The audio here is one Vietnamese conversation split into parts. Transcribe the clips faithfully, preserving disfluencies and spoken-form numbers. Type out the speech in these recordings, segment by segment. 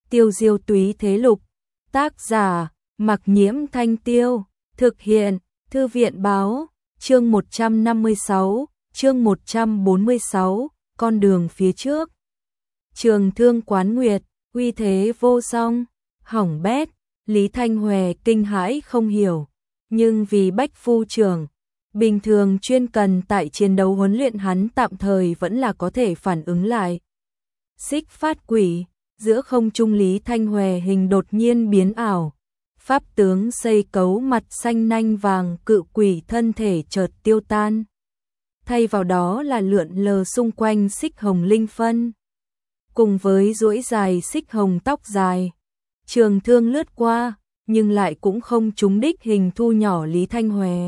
Tiêu diêu túy thế lục. Tác giả, Mặc Nhiễm Thanh Tiêu. Thực hiện, Thư viện Báo. Chương một trăm năm mươi sáu, chương một trăm bốn mươi sáu, con đường phía trước. Trường Thương Quán Nguyệt, uy thế vô song, hỏng bét, Lý Thanh Hòe kinh hãi không hiểu, nhưng vì Bách Phu trưởng bình thường chuyên cần tại chiến đấu huấn luyện, hắn tạm thời vẫn là có thể phản ứng lại. Xích phát quỷ, giữa không trung Lý Thanh Hòe hình đột nhiên biến ảo. Pháp tướng xây cấu mặt xanh nanh vàng cự quỷ thân thể chợt tiêu tan. Thay vào đó là lượn lờ xung quanh xích hồng linh phân. Cùng với duỗi dài xích hồng tóc dài. Trường thương lướt qua, nhưng lại cũng không trúng đích hình thu nhỏ Lý Thanh Hòe.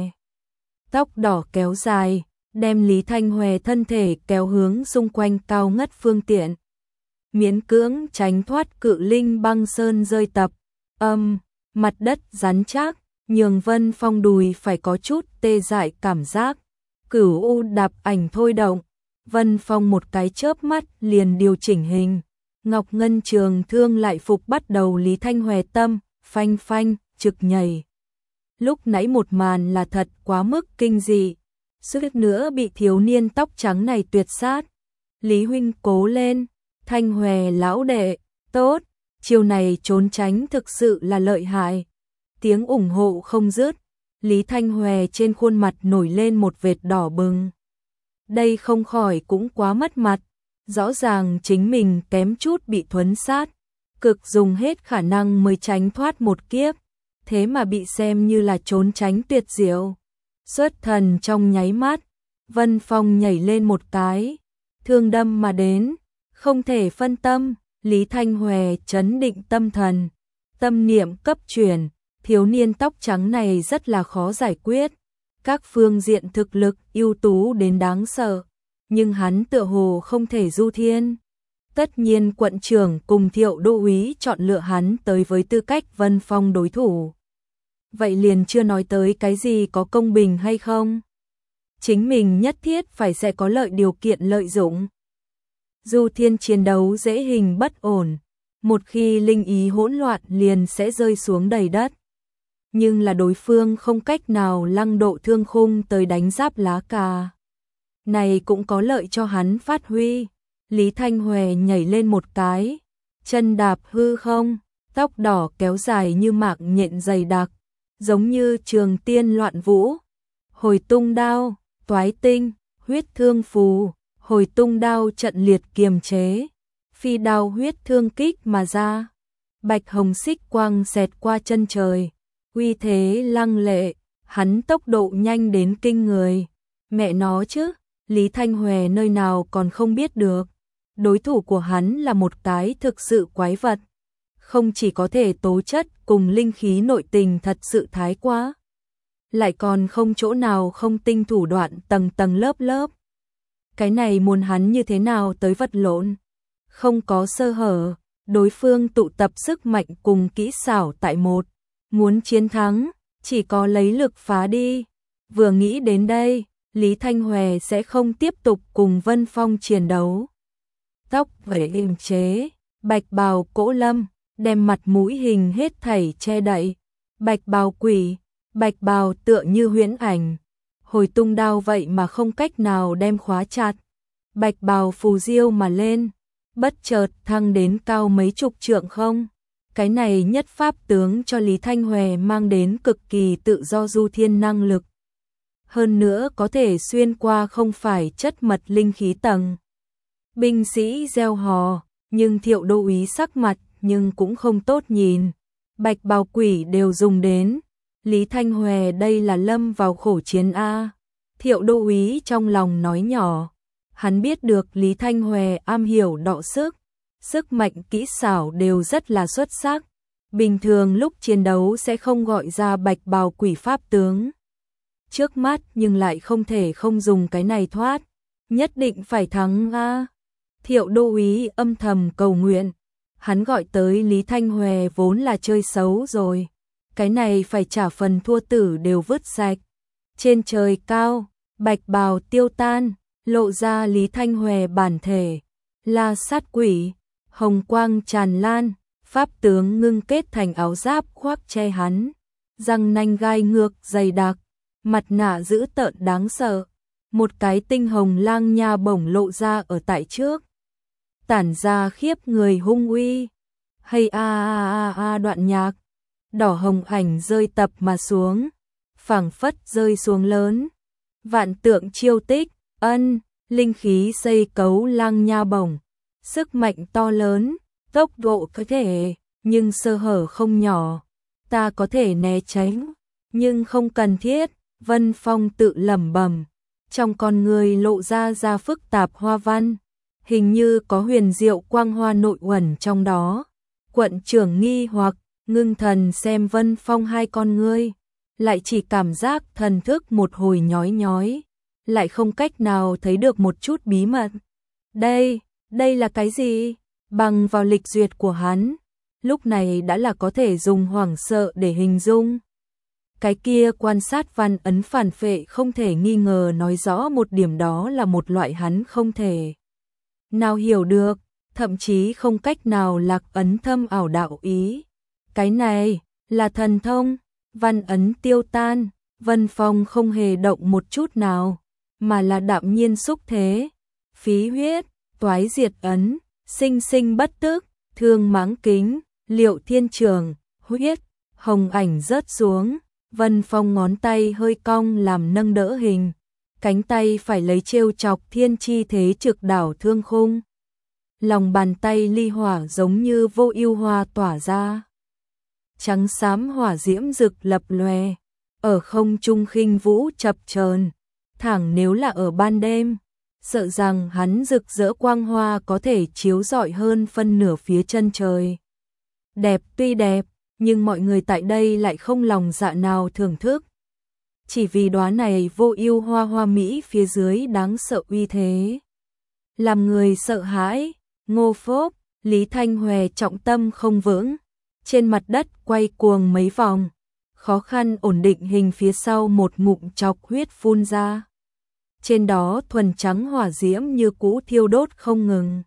Tóc đỏ kéo dài, đem Lý Thanh Hòe thân thể kéo hướng xung quanh cao ngất phương tiện. Miễn cưỡng tránh thoát cự linh băng sơn rơi tập. Âm, mặt đất rắn chắc, nhường Vân Phong đùi phải có chút tê dại cảm giác. Cửu u đạp ảnh thôi động, Vân Phong một cái chớp mắt liền điều chỉnh hình. Ngọc Ngân trường thương lại phục bắt đầu Lý Thanh Hòe tâm, phanh phanh, trực nhảy. Lúc nãy một màn là thật quá mức kinh dị, suýt nữa bị thiếu niên tóc trắng này tuyệt sát. Lý huynh cố lên, Thanh Hòe lão đệ, tốt, chiều này trốn tránh thực sự là lợi hại. Tiếng ủng hộ không dứt, Lý Thanh Hòe trên khuôn mặt nổi lên một vệt đỏ bừng. Đây không khỏi cũng quá mất mặt, rõ ràng chính mình kém chút bị thuấn sát, cực dùng hết khả năng mới tránh thoát một kiếp, thế mà bị xem như là trốn tránh tuyệt diệu. Xuất thần trong nháy mắt, Vân Phong nhảy lên một cái, thương đâm mà đến, không thể phân tâm. Lý Thanh Hòe trấn định tâm thần, tâm niệm cấp chuyển, thiếu niên tóc trắng này rất là khó giải quyết, các phương diện thực lực ưu tú đến đáng sợ, nhưng hắn tựa hồ không thể du thiên. Tất nhiên quận trưởng cùng Thiệu đô úy chọn lựa hắn tới với tư cách Vân Phong đối thủ. Vậy liền chưa nói tới cái gì có công bình hay không. Chính mình nhất thiết phải sẽ có lợi điều kiện lợi dụng. Du thiên chiến đấu dễ hình bất ổn, một khi linh ý hỗn loạn liền sẽ rơi xuống đầy đất. Nhưng là đối phương không cách nào lăng độ thương khung tới đánh giáp lá cà. Này cũng có lợi cho hắn phát huy. Lý Thanh Hòe nhảy lên một cái, chân đạp hư không, tóc đỏ kéo dài như mạng nhện dày đặc, giống như trường tiên loạn vũ. Hồi tung đao, toái tinh, huyết thương phù. Hồi tung đao trận liệt kiềm chế, phi đao huyết thương kích mà ra. Bạch hồng xích quang xẹt qua chân trời, uy thế lăng lệ, hắn tốc độ nhanh đến kinh người. Mẹ nó chứ, Lý Thanh Hòe nơi nào còn không biết được. Đối thủ của hắn là một cái thực sự quái vật. Không chỉ có thể tố chất cùng linh khí nội tình thật sự thái quá, lại còn không chỗ nào không tinh thủ đoạn tầng tầng lớp lớp. Cái này muốn hắn như thế nào tới vật lộn, không có sơ hở, đối phương tụ tập sức mạnh cùng kỹ xảo tại một, muốn chiến thắng, chỉ có lấy lực phá đi. Vừa nghĩ đến đây, Lý Thanh Hòe sẽ không tiếp tục cùng Vân Phong chiến đấu. Tóc vẩy êm chế, bạch bào cỗ lâm, đem mặt mũi hình hết thảy che đậy, bạch bào quỷ, bạch bào tựa như huyễn ảnh. Hồi tung đao vậy mà không cách nào đem khóa chặt. Bạch bào phù diêu mà lên, bất chợt thăng đến cao mấy chục trượng không. Cái này nhất pháp tướng cho Lý Thanh Hòe mang đến cực kỳ tự do du thiên năng lực. Hơn nữa có thể xuyên qua không phải chất mật linh khí tầng. Binh sĩ reo hò, nhưng Thiệu đô úy sắc mặt nhưng cũng không tốt nhìn. Bạch bào quỷ đều dùng đến. Lý Thanh Hòe đây là lâm vào khổ chiến A. Thiệu đô úy trong lòng nói nhỏ. Hắn biết được Lý Thanh Hòe am hiểu đọ sức, sức mạnh kỹ xảo đều rất là xuất sắc. Bình thường lúc chiến đấu sẽ không gọi ra bạch bào quỷ pháp tướng. Trước mắt nhưng lại không thể không dùng cái này thoát. Nhất định phải thắng A. Thiệu đô úy âm thầm cầu nguyện. Hắn gọi tới Lý Thanh Hòe vốn là chơi xấu rồi. Cái này phải trả phần thua tử đều vứt sạch. Trên trời cao, bạch bào tiêu tan, lộ ra Lý Thanh Hòe bản thể, La sát quỷ, hồng quang tràn lan, Pháp tướng ngưng kết thành áo giáp khoác che hắn, răng nanh gai ngược dày đặc, mặt nạ dữ tợn đáng sợ, một cái tinh hồng lang nha bổng lộ ra ở tại trước, tản ra khiếp người hung uy. Hay a a a a đoạn nhạc, đỏ hồng ảnh rơi tập mà xuống, phảng phất rơi xuống lớn. Vạn tượng chiêu tích, ân, linh khí xây cấu lang nha bổng, sức mạnh to lớn, tốc độ có thể, nhưng sơ hở không nhỏ. Ta có thể né tránh, nhưng không cần thiết, Vân Phong tự lẩm bẩm, trong con người lộ ra ra phức tạp hoa văn, hình như có huyền diệu quang hoa nội uẩn trong đó. Quận trưởng nghi hoặc, ngưng thần xem Vân Phong hai con ngươi, lại chỉ cảm giác thần thức một hồi nhói nhói, lại không cách nào thấy được một chút bí mật. Đây, đây là cái gì? Bằng vào lịch duyệt của hắn, lúc này đã là có thể dùng hoảng sợ để hình dung. Cái kia quan sát văn ấn phản phệ không thể nghi ngờ nói rõ một điểm, đó là một loại hắn không thể nào hiểu được, thậm chí không cách nào lạc ấn thâm ảo đạo ý. Cái này là thần thông, văn ấn tiêu tan, Vân Phong không hề động một chút nào, mà là đạm nhiên xúc thế, phí huyết, toái diệt ấn, sinh sinh bất tức, thương mãng kính, liệu thiên trường, huyết, hồng ảnh rớt xuống, Vân Phong ngón tay hơi cong làm nâng đỡ hình, cánh tay phải lấy trêu chọc thiên chi thế trực đảo thương khung. Lòng bàn tay ly hỏa giống như vô ưu hoa tỏa ra, trắng xám hỏa diễm rực lập lòe, ở không trung khinh vũ chập chờn, thẳng nếu là ở ban đêm, sợ rằng hắn rực rỡ quang hoa có thể chiếu rọi hơn phân nửa phía chân trời. Đẹp tuy đẹp, nhưng mọi người tại đây lại không lòng dạ nào thưởng thức. Chỉ vì đóa này vô ưu hoa hoa mỹ phía dưới đáng sợ uy thế, làm người sợ hãi. Ngô Phốp, Lý Thanh Hòe trọng tâm không vững, trên mặt đất quay cuồng mấy vòng, khó khăn ổn định hình phía sau một ngụm chọc huyết phun ra. Trên đó thuần trắng hỏa diễm như cũ thiêu đốt không ngừng.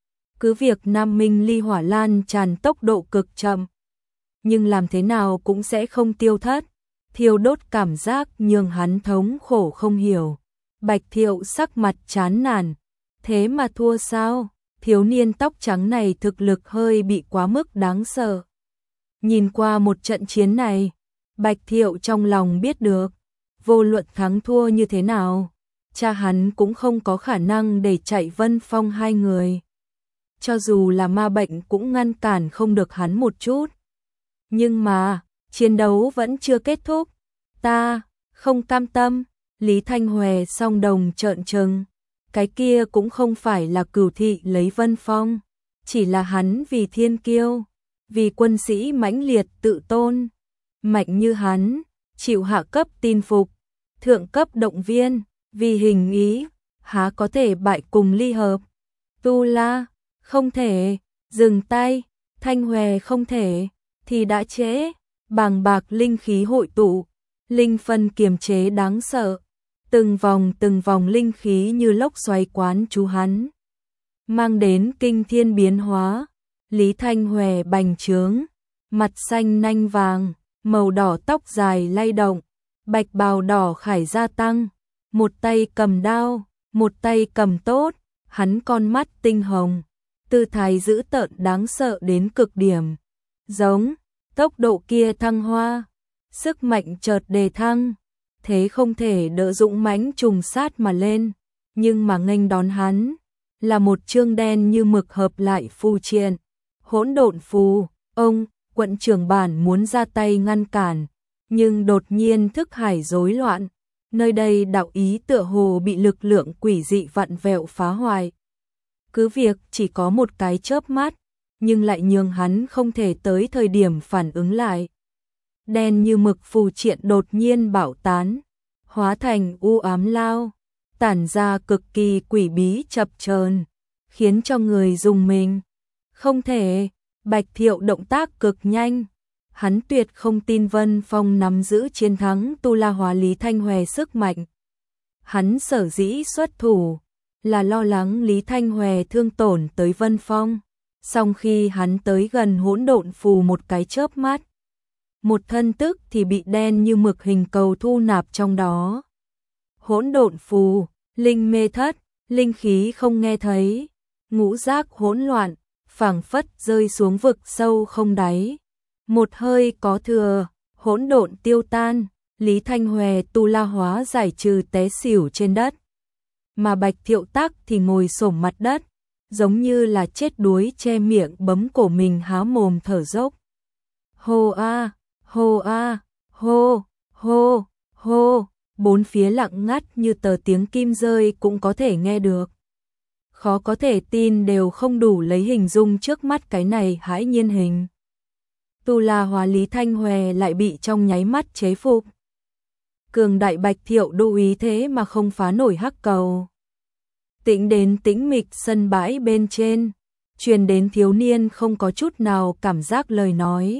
Cứ việc Nam Minh ly hỏa lan tràn tốc độ cực chậm, nhưng làm thế nào cũng sẽ không tiêu thất, thiêu đốt cảm giác nhường hắn thống khổ không hiểu. Bạch Thiệu sắc mặt chán nản, thế mà thua sao? Thiếu niên tóc trắng này thực lực hơi bị quá mức đáng sợ. Nhìn qua một trận chiến này, Bạch Thiệu trong lòng biết được, vô luận thắng thua như thế nào, cha hắn cũng không có khả năng để chạy Vân Phong hai người. Cho dù là ma bệnh cũng ngăn cản không được hắn một chút. Nhưng mà, chiến đấu vẫn chưa kết thúc. Ta, không cam tâm, Lý Thanh Hòe song đồng trợn trừng. Cái kia cũng không phải là cửu thị lấy Vân Phong, chỉ là hắn vì thiên kiêu, vì quân sĩ mãnh liệt tự tôn, mạnh như hắn, chịu hạ cấp tin phục, thượng cấp động viên, vì hình ý, há có thể bại cùng ly hợp. Tu La, không thể, dừng tay, Thanh Hòe không thể, thì đã trễ, bàng bạc linh khí hội tụ, linh phân kiềm chế đáng sợ. Từng vòng từng vòng linh khí như lốc xoáy quán chú hắn, mang đến kinh thiên biến hóa. Lý Thanh Hòe bành trướng, mặt xanh nanh vàng, màu đỏ tóc dài lay động, bạch bào đỏ khải gia tăng, một tay cầm đao, một tay cầm tốt, hắn con mắt tinh hồng, tư thái dữ tợn đáng sợ đến cực điểm. Giống, tốc độ kia thăng hoa, sức mạnh chợt đề thăng, thế không thể đỡ dũng mãnh trùng sát mà lên, nhưng mà nghênh đón hắn là một chương đen như mực hợp lại phù triện, hỗn độn phù. Ông, quận trưởng bản muốn ra tay ngăn cản, nhưng đột nhiên thức hải rối loạn, nơi đây đạo ý tựa hồ bị lực lượng quỷ dị vặn vẹo phá hoại. Cứ việc chỉ có một cái chớp mắt, nhưng lại nhường hắn không thể tới thời điểm phản ứng lại. Đen như mực phù triện đột nhiên bạo tán, hóa thành u ám lao, tản ra cực kỳ quỷ bí chập chờn, khiến cho người rùng mình. Không thể, Bạch Thiệu động tác cực nhanh, hắn tuyệt không tin Vân Phong nắm giữ chiến thắng Tu La hóa Lý Thanh Hòe sức mạnh. Hắn sở dĩ xuất thủ là lo lắng Lý Thanh Hòe thương tổn tới Vân Phong, Song khi hắn tới gần hỗn độn phù một cái chớp mắt, một thân tức thì bị đen như mực hình cầu thu nạp trong đó. Hỗn độn phù, linh mê thất, linh khí không nghe thấy, ngũ giác hỗn loạn, phảng phất rơi xuống vực sâu không đáy. Một hơi có thừa, hỗn độn tiêu tan, Lý Thanh Hòe tu la hóa giải trừ té xỉu trên đất. Mà Bạch Thiệu Tắc thì ngồi xổm mặt đất, giống như là chết đuối che miệng bấm cổ mình há mồm thở dốc. Hô a, hô a, hô, hô, hô, bốn phía lặng ngắt như tờ tiếng kim rơi cũng có thể nghe được. Khó có thể tin đều không đủ lấy hình dung trước mắt cái này hãi nhiên hình. Tu la hóa Lý Thanh Hòe lại bị trong nháy mắt chế phục. Cường đại Bạch Thiệu đô ý thế mà không phá nổi hắc cầu. Tĩnh đến tĩnh mịch sân bãi bên trên, truyền đến thiếu niên không có chút nào cảm giác lời nói.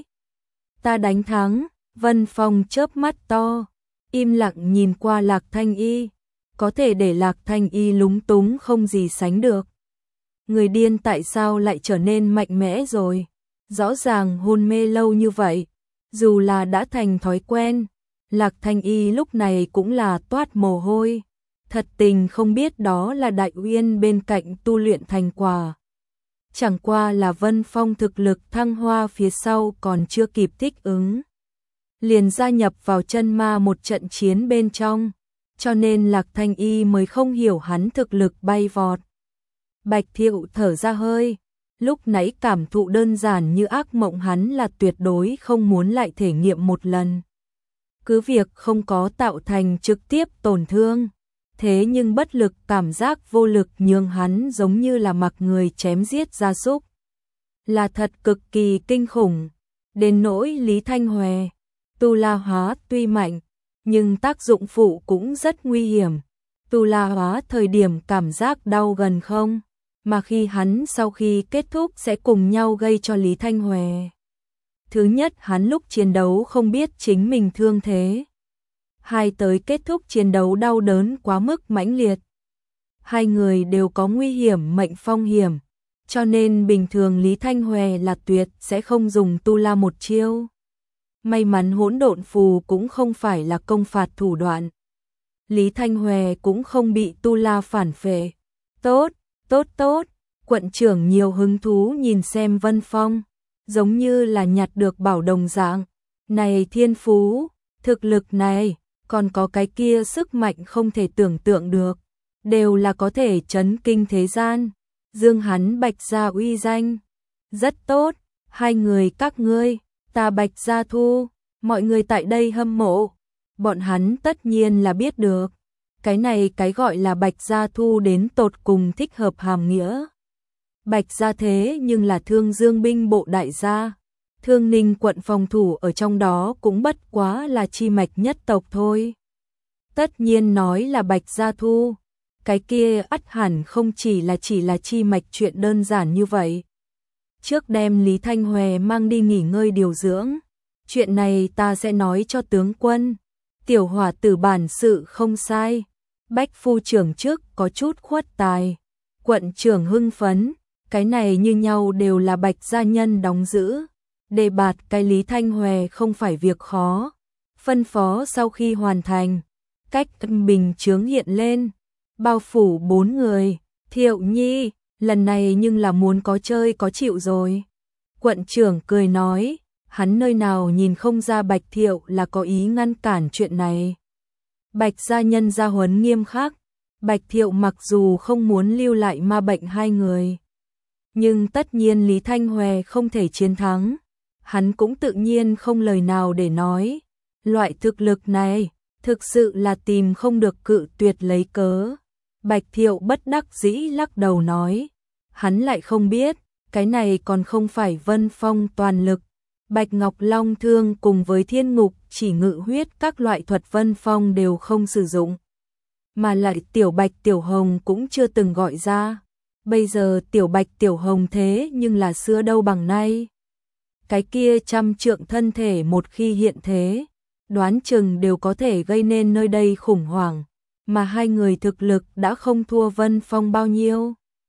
Ta đánh thắng, Vân Phong chớp mắt to, im lặng nhìn qua Lạc Thanh Y, có thể để Lạc Thanh Y lúng túng không gì sánh được. Người điên tại sao lại trở nên mạnh mẽ rồi? Rõ ràng hôn mê lâu như vậy, dù là đã thành thói quen, Lạc Thanh Y lúc này cũng là toát mồ hôi. Thật tình không biết đó là Đại Uyên bên cạnh tu luyện thành quả. Chẳng qua là Vân Phong thực lực thăng hoa phía sau còn chưa kịp thích ứng. Liền gia nhập vào chân ma một trận chiến bên trong, cho nên Lạc Thanh Y mới không hiểu hắn thực lực bay vọt. Bạch Thiệu thở ra hơi, lúc nãy cảm thụ đơn giản như ác mộng hắn là tuyệt đối không muốn lại thể nghiệm một lần. Cứ việc không có tạo thành trực tiếp tổn thương, thế nhưng bất lực cảm giác vô lực nhường hắn giống như là mặc người chém giết gia súc. Là thật cực kỳ kinh khủng, đến nỗi Lý Thanh Hòe, tu la hóa tuy mạnh, nhưng tác dụng phụ cũng rất nguy hiểm. Tu la hóa thời điểm cảm giác đau gần không, mà khi hắn sau khi kết thúc sẽ cùng nhau gây cho Lý Thanh Hòe. Thứ nhất hắn lúc chiến đấu không biết chính mình thương thế. Hai tới kết thúc chiến đấu đau đớn quá mức mãnh liệt. Hai người đều có nguy hiểm mệnh phong hiểm, cho nên bình thường Lý Thanh Hòe là tuyệt sẽ không dùng tu la một chiêu. May mắn hỗn độn phù cũng không phải là công phạt thủ đoạn. Lý Thanh Hòe cũng không bị tu la phản phệ. Tốt, tốt tốt, quận trưởng nhiều hứng thú nhìn xem Vân Phong, giống như là nhặt được bảo đồng dạng. Này thiên phú, thực lực này, còn có cái kia sức mạnh không thể tưởng tượng được, đều là có thể chấn kinh thế gian, dương hắn Bạch gia uy danh. Rất tốt, hai người các ngươi, ta Bạch gia thu, mọi người tại đây hâm mộ, bọn hắn tất nhiên là biết được. Cái này cái gọi là Bạch gia thu đến tột cùng thích hợp hàm nghĩa. Bạch gia thế nhưng là Thương Dương binh bộ đại gia, Thương Ninh quận phòng thủ ở trong đó cũng bất quá là chi mạch nhất tộc thôi. Tất nhiên nói là Bạch gia thu, cái kia ắt hẳn không chỉ là chỉ là chi mạch chuyện đơn giản như vậy. Trước đem Lý Thanh Hòe mang đi nghỉ ngơi điều dưỡng, chuyện này ta sẽ nói cho tướng quân. Tiểu hỏa tử bản sự không sai, Bách phu trưởng trước có chút khuất tài. Quận trưởng hưng phấn, cái này như nhau đều là Bạch gia nhân đóng giữ. Đề bạt cái Lý Thanh Hòe không phải việc khó. Phân phó sau khi hoàn thành, cách bình chướng hiện lên, bao phủ bốn người. Thiệu Nhi, lần này nhưng là muốn có chơi có chịu rồi. Quận trưởng cười nói, hắn nơi nào nhìn không ra Bạch Thiệu là có ý ngăn cản chuyện này. Bạch gia nhân gia huấn nghiêm khắc, Bạch Thiệu mặc dù không muốn lưu lại ma bệnh hai người, nhưng tất nhiên Lý Thanh Hòe không thể chiến thắng, hắn cũng tự nhiên không lời nào để nói. Loại thực lực này, thực sự là tìm không được cự tuyệt lấy cớ. Bạch Thiệu bất đắc dĩ lắc đầu nói, hắn lại không biết, cái này còn không phải Vân Phong toàn lực. Bạch Ngọc Long Thương cùng với Thiên Ngục chỉ ngự huyết các loại thuật Vân Phong đều không sử dụng, mà lại Tiểu Bạch Tiểu Hồng cũng chưa từng gọi ra. Bây giờ Tiểu Bạch Tiểu Hồng thế nhưng là xưa đâu bằng nay. Cái kia trăm trượng thân thể một khi hiện thế, đoán chừng đều có thể gây nên nơi đây khủng hoảng, mà hai người thực lực đã không thua Vân Phong bao nhiêu.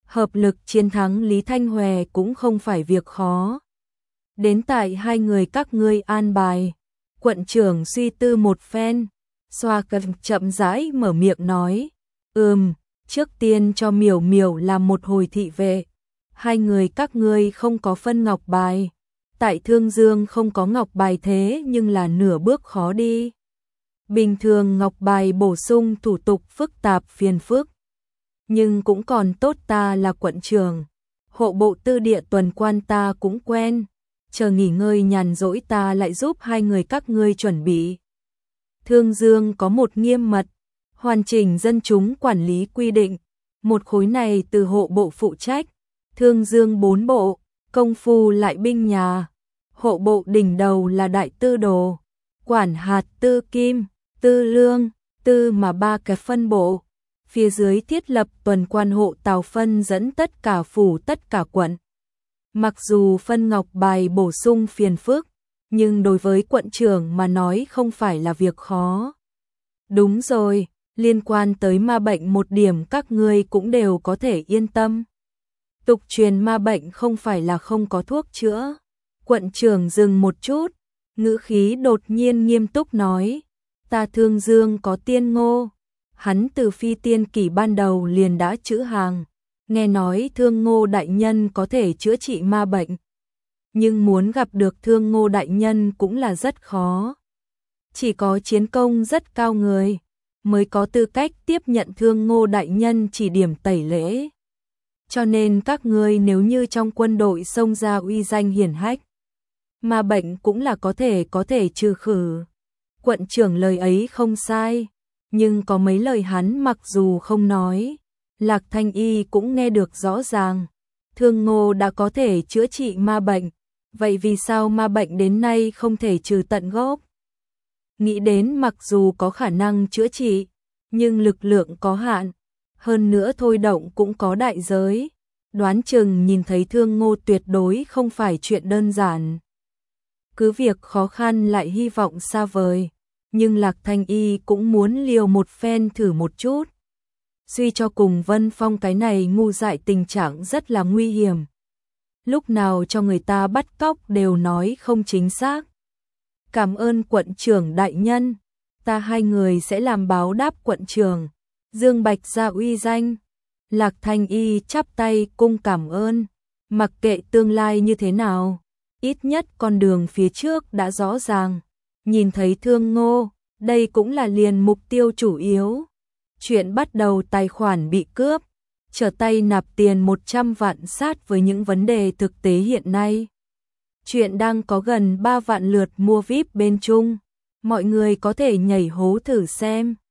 hợp lực chiến thắng Lý Thanh Hòe cũng không phải việc khó. Đến tại hai người các ngươi an bài. Quận trưởng suy tư một phen, xoa cầm chậm rãi mở miệng nói, ừm, trước tiên cho Miểu Miểu làm một hồi thị vệ. Hai người các ngươi không có phân ngọc bài. Tại Thương Dương không có ngọc bài thế nhưng là nửa bước khó đi. Bình thường ngọc bài bổ sung thủ tục phức tạp phiền phức. Nhưng cũng còn tốt ta là quận trưởng. Hộ bộ tư địa tuần quan ta cũng quen. Chờ nghỉ ngơi nhàn rỗi ta lại giúp hai người các ngươi chuẩn bị. Thương Dương có một nghiêm mật, hoàn chỉnh dân chúng quản lý quy định. Một khối này từ hộ bộ phụ trách. Thương Dương bốn bộ, công phu lại binh nhà. Hộ bộ đỉnh đầu là đại tư đồ, quản hạt tư kim, tư lương, tư mà ba cái phân bộ. Phía dưới thiết lập tuần quan hộ tào phân dẫn tất cả phủ tất cả quận. Mặc dù phân ngọc bài bổ sung phiền phức, nhưng đối với quận trưởng mà nói không phải là việc khó. Đúng rồi, liên quan tới ma bệnh một điểm các ngươi cũng đều có thể yên tâm. Tục truyền ma bệnh không phải là không có thuốc chữa. Quận trưởng dừng một chút, ngữ khí đột nhiên nghiêm túc nói, ta Thương Dương có tiên ngô. Hắn từ phi tiên kỷ ban đầu liền đã chữ hàng, nghe nói Thương Ngô đại nhân có thể chữa trị ma bệnh. Nhưng muốn gặp được Thương Ngô đại nhân cũng là rất khó. Chỉ có chiến công rất cao người mới có tư cách tiếp nhận Thương Ngô đại nhân chỉ điểm tẩy lễ. Cho nên các ngươi nếu như trong quân đội xông ra uy danh hiển hách, ma bệnh cũng là có thể có thể trừ khử. Quận trưởng lời ấy không sai, nhưng có mấy lời hắn mặc dù không nói, Lạc Thanh Y cũng nghe được rõ ràng. Thương Ngô đã có thể chữa trị ma bệnh, vậy vì sao ma bệnh đến nay không thể trừ tận gốc? Nghĩ đến mặc dù có khả năng chữa trị, nhưng lực lượng có hạn, hơn nữa thôi động cũng có đại giới. Đoán chừng nhìn thấy Thương Ngô tuyệt đối không phải chuyện đơn giản. Cứ việc khó khăn lại hy vọng xa vời, nhưng Lạc Thanh Y cũng muốn liều một phen thử một chút. Suy cho cùng Vân Phong cái này ngu dại tình trạng rất là nguy hiểm. Lúc nào cho người ta bắt cóc đều nói không chính xác. Cảm ơn quận trưởng đại nhân, ta hai người sẽ làm báo đáp quận trưởng. Dương Bạch ra uy danh. Lạc Thanh Y chắp tay cung cảm ơn, mặc kệ tương lai như thế nào, ít nhất con đường phía trước đã rõ ràng. Nhìn thấy Thương Ngô, đây cũng là liền mục tiêu chủ yếu. Chuyện bắt đầu tài khoản bị cướp, trở tay nạp tiền một trăm vạn sát với những vấn đề thực tế hiện nay. Chuyện đang có gần ba vạn lượt mua vi ai pi bên Trung, mọi người có thể nhảy hố thử xem.